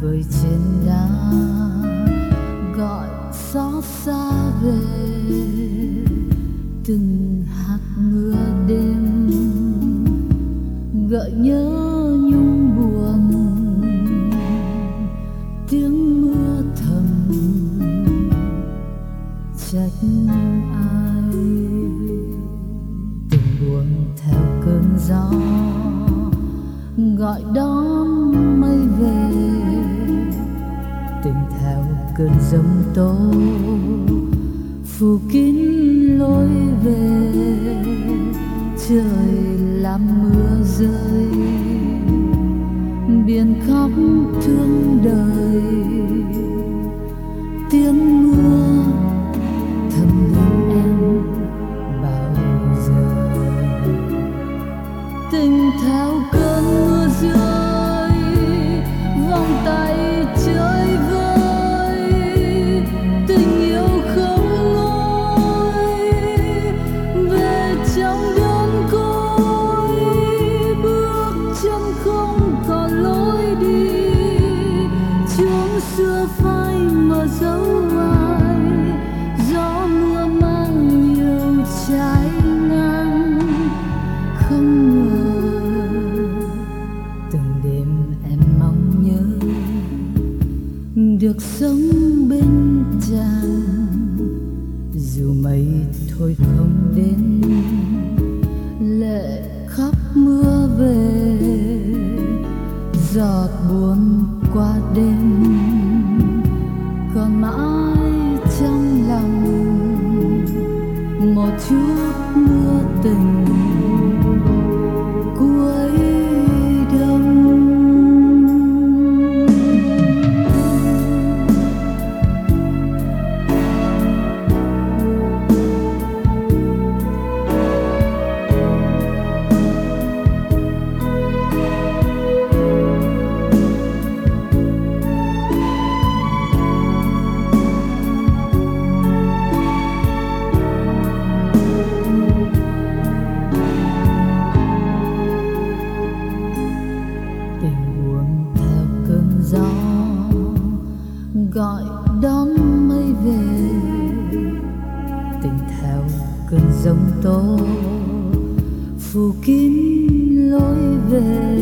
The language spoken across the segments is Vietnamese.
vơi trên đá gọi xót xa về từng hạt mưa đêm gợi nhớ nhung buồn tiếng mưa thầm trách ai từng buồn theo cơn gió gọi đón mây về tình theo cơn giông tố phủ kín lối về trời làm mưa rơi biển khóc thương đời tiếng mưa thầm bên em bao giờ tình theo cơn mưa rơi vòng tay chơi vơi tình yêu không nguôi về trong đơn côi bước chân không còn lối đi chuông xưa phai mở dấu ai gió mưa mang nhiều trái ngang không ngờ từng đêm em mong nhớ được sống bên chàng dù mây thôi không đến lệ khóc mưa về giọt buồn qua đêm còn mãi trong lòng một chút mưa tình cuối đông. Gió gọi đón mây về tình theo cơn giông tố phủ kín lối về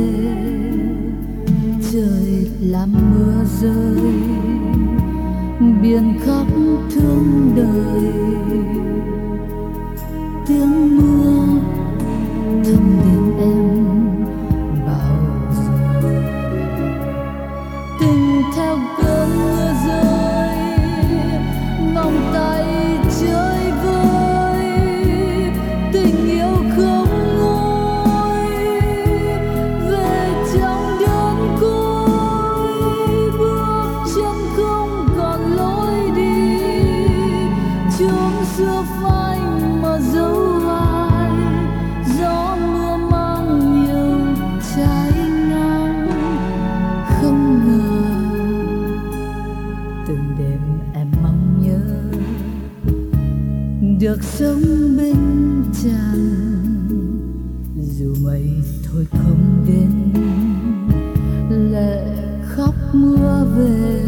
trời làm mưa rơi biển khóc thương đời tiếng mưa thầm bên em theo cơn mưa rơi vòng tay chơi vơi tình yêu không nguôi về trong đơn côi bước chân không còn lối đi chuông xưa phai mở dấu ai gió mưa mang nhiều trái ngang không ngờ từng đêm em mong nhớ được sống bên chàng dù mây thôi không đến lệ khóc mưa về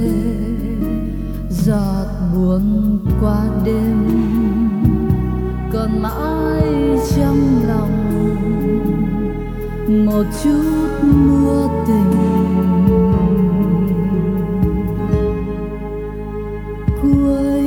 giọt buồn qua đêm còn mãi trong lòng một chút mưa tình cuối